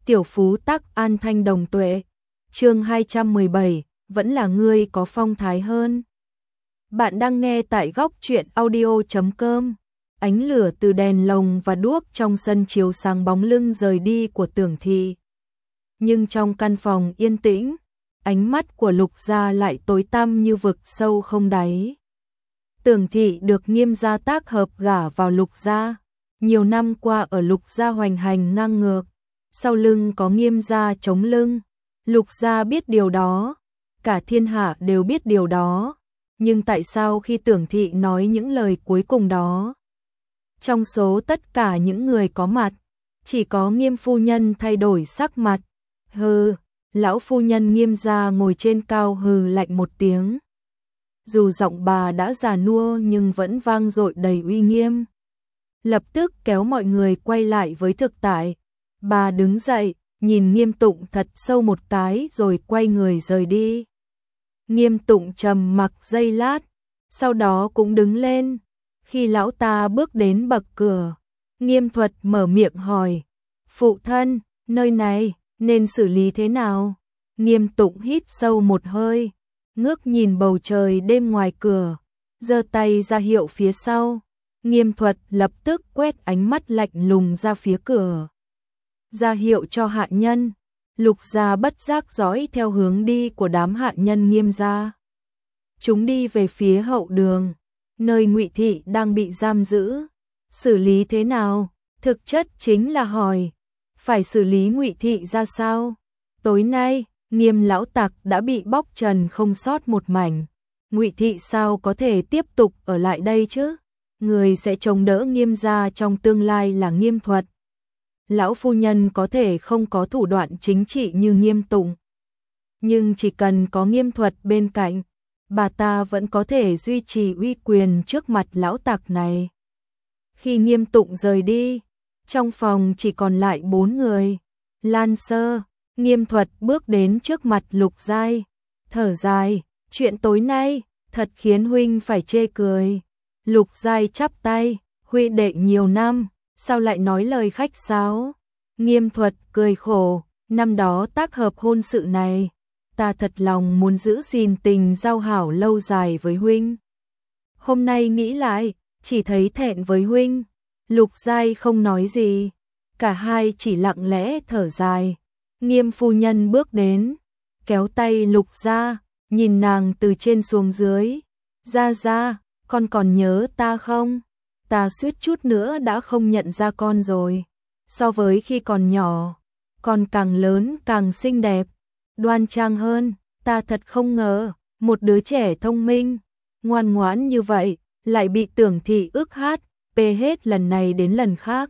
Tiểu phú tắc an thanh đồng tuệ. Chương 217, vẫn là ngươi có phong thái hơn. Bạn đang nghe tại góc truyện audio.com. Ánh lửa từ đèn lồng và đuốc trong sân chiếu sáng bóng lưng rời đi của Tưởng Thị. Nhưng trong căn phòng yên tĩnh, ánh mắt của Lục Gia lại tối tăm như vực sâu không đáy. Tưởng Thị được Nghiêm gia tác hợp gả vào Lục Gia. Nhiều năm qua ở Lục Gia hoành hành ngang ngược, sau lưng có Nghiêm gia chống lưng. Lục Gia biết điều đó, cả thiên hạ đều biết điều đó. Nhưng tại sao khi Tưởng Thị nói những lời cuối cùng đó, trong số tất cả những người có mặt, chỉ có Nghiêm phu nhân thay đổi sắc mặt. Hừ, lão phu nhân Nghiêm gia ngồi trên cao hừ lạnh một tiếng. Dù giọng bà đã già nua nhưng vẫn vang dội đầy uy nghiêm. Lập tức kéo mọi người quay lại với thực tại. Bà đứng dậy, nhìn Nghiêm Tụng thật sâu một cái rồi quay người rời đi. Nghiêm Tụng trầm mặc giây lát, sau đó cũng đứng lên. Khi lão ta bước đến bậc cửa, Nghiêm Thuật mở miệng hỏi: "Phụ thân, nơi này nên xử lý thế nào?" Nghiêm Tụng hít sâu một hơi, ngước nhìn bầu trời đêm ngoài cửa, giơ tay ra hiệu phía sau. Nghiêm Thuật lập tức quét ánh mắt lạnh lùng ra phía cửa, ra hiệu cho hạ nhân. Lục Gia bất giác dõi theo hướng đi của đám hạ nhân Nghiêm gia. Chúng đi về phía hậu đường, nơi Ngụy Thị đang bị giam giữ. Xử lý thế nào? Thực chất chính là hỏi, phải xử lý Ngụy Thị ra sao? Tối nay, Nghiêm lão tặc đã bị bóc trần không sót một mảnh. Ngụy Thị sao có thể tiếp tục ở lại đây chứ? Người sẽ chống đỡ Nghiêm gia trong tương lai là Nghiêm Thuật. Lão phu nhân có thể không có thủ đoạn chính trị như Nghiêm Tụng, nhưng chỉ cần có Nghiêm Thuật bên cạnh, bà ta vẫn có thể duy trì uy quyền trước mặt lão tặc này. Khi Nghiêm Tụng rời đi, trong phòng chỉ còn lại 4 người. Lan Sơ, Nghiêm Thuật bước đến trước mặt Lục Giai, thở dài: "Chuyện tối nay thật khiến huynh phải chê cười." Lục Giai chắp tay: "Huy đệ nhiều năm, sao lại nói lời khách sáo?" Nghiêm Thuật cười khổ: "Năm đó tác hợp hôn sự này, ta thật lòng muốn giữ gìn tình giao hảo lâu dài với huynh. Hôm nay nghĩ lại, chỉ thấy thẹn với huynh." Lục Giai không nói gì, cả hai chỉ lặng lẽ thở dài. Nghiêm phu nhân bước đến, kéo tay Lục Gia, nhìn nàng từ trên xuống dưới. "Gia Gia, con còn nhớ ta không? Ta suýt chút nữa đã không nhận ra con rồi. So với khi còn nhỏ, con càng lớn càng xinh đẹp, đoan trang hơn. Ta thật không ngờ, một đứa trẻ thông minh, ngoan ngoãn như vậy, lại bị Tưởng Thị ức hát, bê hết lần này đến lần khác.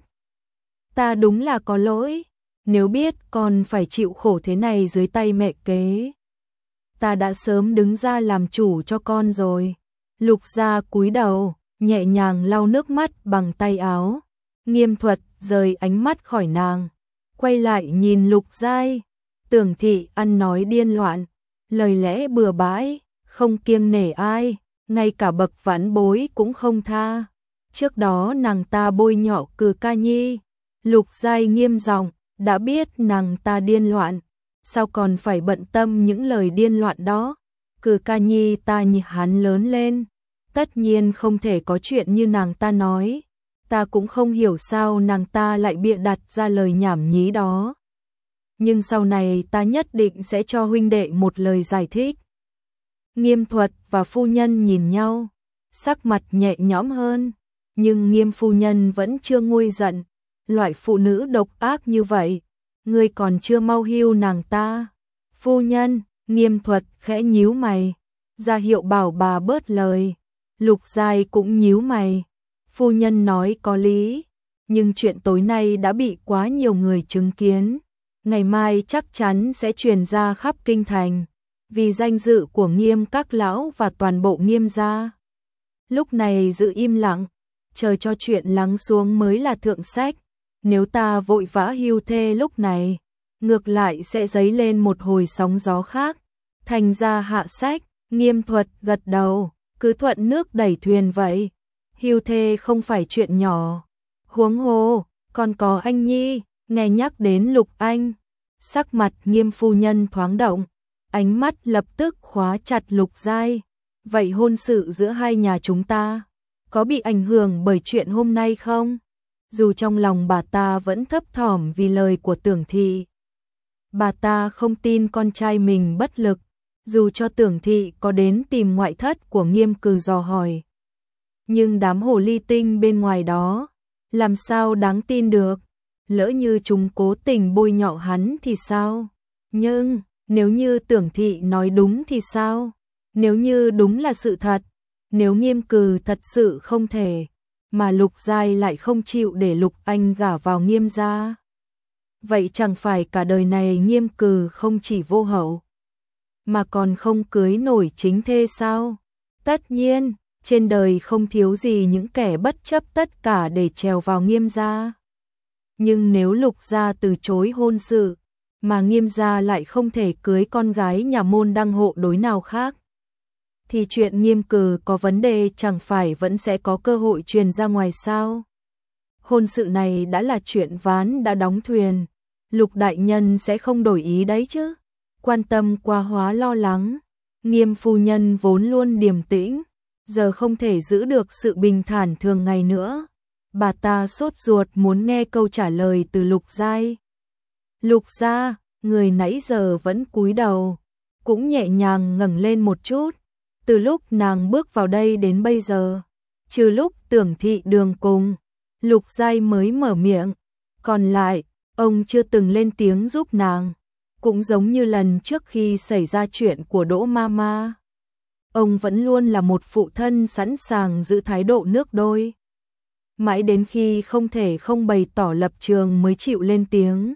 Ta đúng là có lỗi, nếu biết con phải chịu khổ thế này dưới tay mẹ kế, ta đã sớm đứng ra làm chủ cho con rồi." Lục Gia cúi đầu, nhẹ nhàng lau nước mắt bằng tay áo. Nghiêm Thuật rời ánh mắt khỏi nàng, quay lại nhìn Lục Giai. Tưởng Thị ăn nói điên loạn, lời lẽ bừa bãi, không kiêng nể ai, ngay cả bậc vãn bối cũng không tha. Trước đó nàng ta bôi nhọ Cừ Ca Nhi. Lục Giai nghiêm giọng: "Đã biết nàng ta điên loạn, sao còn phải bận tâm những lời điên loạn đó? Cừ Ca Nhi ta nhìn hắn lớn lên, tất nhiên không thể có chuyện như nàng ta nói. Ta cũng không hiểu sao nàng ta lại bịa đặt ra lời nhảm nhí đó. Nhưng sau này ta nhất định sẽ cho huynh đệ một lời giải thích." Nghiêm Thuật và phu nhân nhìn nhau, sắc mặt nhẹ nhõm hơn, nhưng Nghiêm phu nhân vẫn chưa nguôi giận. "Loại phụ nữ độc ác như vậy, ngươi còn chưa mau hưu nàng ta?" "Phu nhân." Nghiêm Thuật khẽ nhíu mày, ra hiệu bảo bà bớt lời. Lục Giai cũng nhíu mày. Phu nhân nói có lý, nhưng chuyện tối nay đã bị quá nhiều người chứng kiến, ngày mai chắc chắn sẽ truyền ra khắp kinh thành, vì danh dự của Nghiêm các lão và toàn bộ Nghiêm gia. Lúc này giữ im lặng, chờ cho chuyện lắng xuống mới là thượng sách. Nếu ta vội vã hưu thê lúc này, ngược lại sẽ dấy lên một hồi sóng gió khác. Thành ra hạ sách. Nghiêm Thuật gật đầu, cứ thuận nước đẩy thuyền vậy. Hưu thê không phải chuyện nhỏ. Huống hồ, còn có anh Nhi. Nghe nhắc đến Lục Anh, Sắc mặt Nghiêm phu nhân thoáng động, ánh mắt lập tức khóa chặt Lục Giai. Vậy hôn sự giữa hai nhà chúng ta có bị ảnh hưởng bởi chuyện hôm nay không? Dù trong lòng bà ta vẫn thấp thỏm vì lời của Tưởng Thị. Bà ta không tin con trai mình bất lực, dù cho Tưởng Thị có đến tìm ngoại thất của Nghiêm Cừ dò hỏi. Nhưng đám hồ ly tinh bên ngoài đó, làm sao đáng tin được? Lỡ như chúng cố tình bôi nhọ hắn thì sao? Nhưng, nếu như Tưởng Thị nói đúng thì sao? Nếu như đúng là sự thật, nếu Nghiêm Cừ thật sự không thể, mà Lục Giai lại không chịu để Lục Anh gả vào Nghiêm gia. Vậy chẳng phải cả đời này Nghiêm Cừ không chỉ vô hậu, mà còn không cưới nổi chính thê sao? Tất nhiên, trên đời không thiếu gì những kẻ bất chấp tất cả để trèo vào Nghiêm gia. Nhưng nếu Lục gia từ chối hôn sự, mà Nghiêm gia lại không thể cưới con gái nhà môn đăng hộ đối nào khác, thì chuyện Nghiêm Cừ có vấn đề chẳng phải vẫn sẽ có cơ hội truyền ra ngoài sao? Hôn sự này đã là chuyện ván đã đóng thuyền, Lục đại nhân sẽ không đổi ý đấy chứ? Quan tâm qua hóa lo lắng, Nghiêm phu nhân vốn luôn điềm tĩnh, giờ không thể giữ được sự bình thản thường ngày nữa. Bà ta sốt ruột muốn nghe câu trả lời từ Lục Giai. Lục gia, người nãy giờ vẫn cúi đầu, cũng nhẹ nhàng ngẩng lên một chút. Từ lúc nàng bước vào đây đến bây giờ, trừ lúc Tưởng Thị đường cùng, Lục Giai mới mở miệng, còn lại, ông chưa từng lên tiếng giúp nàng, cũng giống như lần trước khi xảy ra chuyện của Đỗ Mama. Ông vẫn luôn là một phụ thân sẵn sàng giữ thái độ nước đôi. Mãi đến khi không thể không bày tỏ lập trường mới chịu lên tiếng.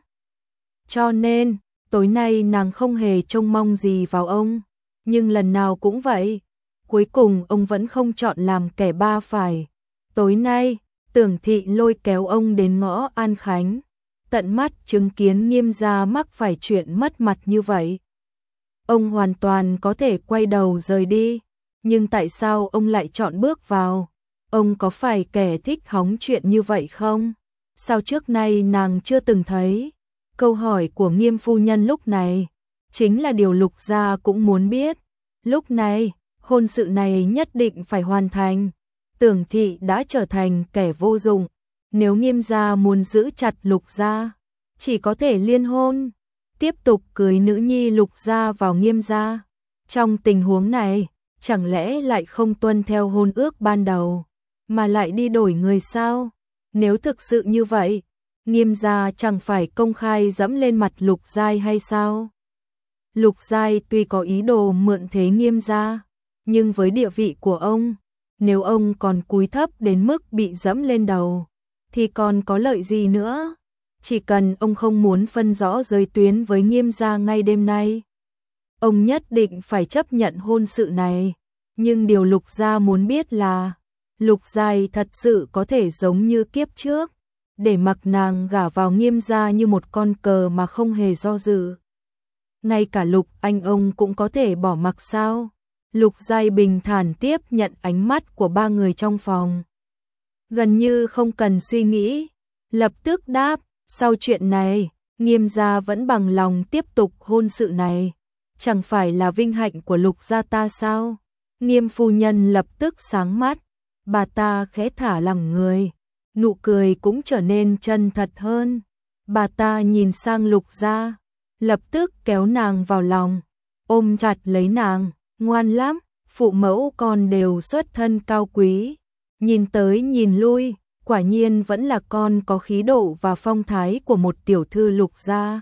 Cho nên, tối nay nàng không hề trông mong gì vào ông, nhưng lần nào cũng vậy, cuối cùng ông vẫn không chọn làm kẻ ba phải. Tối nay, Tưởng Thị lôi kéo ông đến ngõ An Khánh, tận mắt chứng kiến Nghiêm gia mắc phải chuyện mất mặt như vậy. Ông hoàn toàn có thể quay đầu rời đi, nhưng tại sao ông lại chọn bước vào? Ông có phải kẻ thích hóng chuyện như vậy không? Sao trước nay nàng chưa từng thấy? Câu hỏi của Nghiêm phu nhân lúc này chính là điều Lục gia cũng muốn biết. Lúc này, hôn sự này nhất định phải hoàn thành. Tưởng Thị đã trở thành kẻ vô dụng. Nếu Nghiêm gia muốn giữ chặt Lục gia, chỉ có thể liên hôn, tiếp tục cưới nữ nhi Lục gia vào Nghiêm gia. Trong tình huống này, chẳng lẽ lại không tuân theo hôn ước ban đầu, mà lại đi đổi người sao? Nếu thực sự như vậy, Nghiêm gia chẳng phải công khai dẫm lên mặt Lục Giai hay sao? Lục Giai tuy có ý đồ mượn thế Nghiêm gia, nhưng với địa vị của ông, nếu ông còn cúi thấp đến mức bị dẫm lên đầu, thì còn có lợi gì nữa? Chỉ cần ông không muốn phân rõ giới tuyến với Nghiêm gia ngay đêm nay, ông nhất định phải chấp nhận hôn sự này. Nhưng điều Lục gia muốn biết là, Lục Giai thật sự có thể giống như kiếp trước, để mặc nàng gả vào Nghiêm gia như một con cờ mà không hề do dự. Ngay cả Lục Anh ông cũng có thể bỏ mặc sao? Lục Giai bình thản tiếp nhận ánh mắt của ba người trong phòng. Gần như không cần suy nghĩ, lập tức đáp, sau chuyện này, Nghiêm gia vẫn bằng lòng tiếp tục hôn sự này. Chẳng phải là vinh hạnh của Lục gia ta sao? Nghiêm phu nhân lập tức sáng mắt, bà ta khẽ thả lỏng người, nụ cười cũng trở nên chân thật hơn. Bà ta nhìn sang Lục gia, lập tức kéo nàng vào lòng, ôm chặt lấy nàng, ngoan lắm, phụ mẫu con đều xuất thân cao quý. Nhìn tới nhìn lui, quả nhiên vẫn là con có khí độ và phong thái của một tiểu thư Lục gia.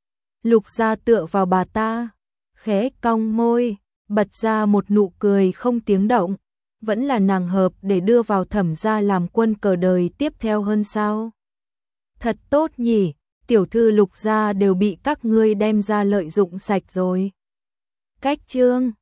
Lục gia tựa vào bà ta, khẽ cong môi, bật ra một nụ cười không tiếng động. Vẫn là nàng hợp để đưa vào Thẩm gia làm quân cờ đời tiếp theo hơn sao? Thật tốt nhỉ, tiểu thư Lục gia đều bị các ngươi đem ra lợi dụng sạch rồi. Cách chương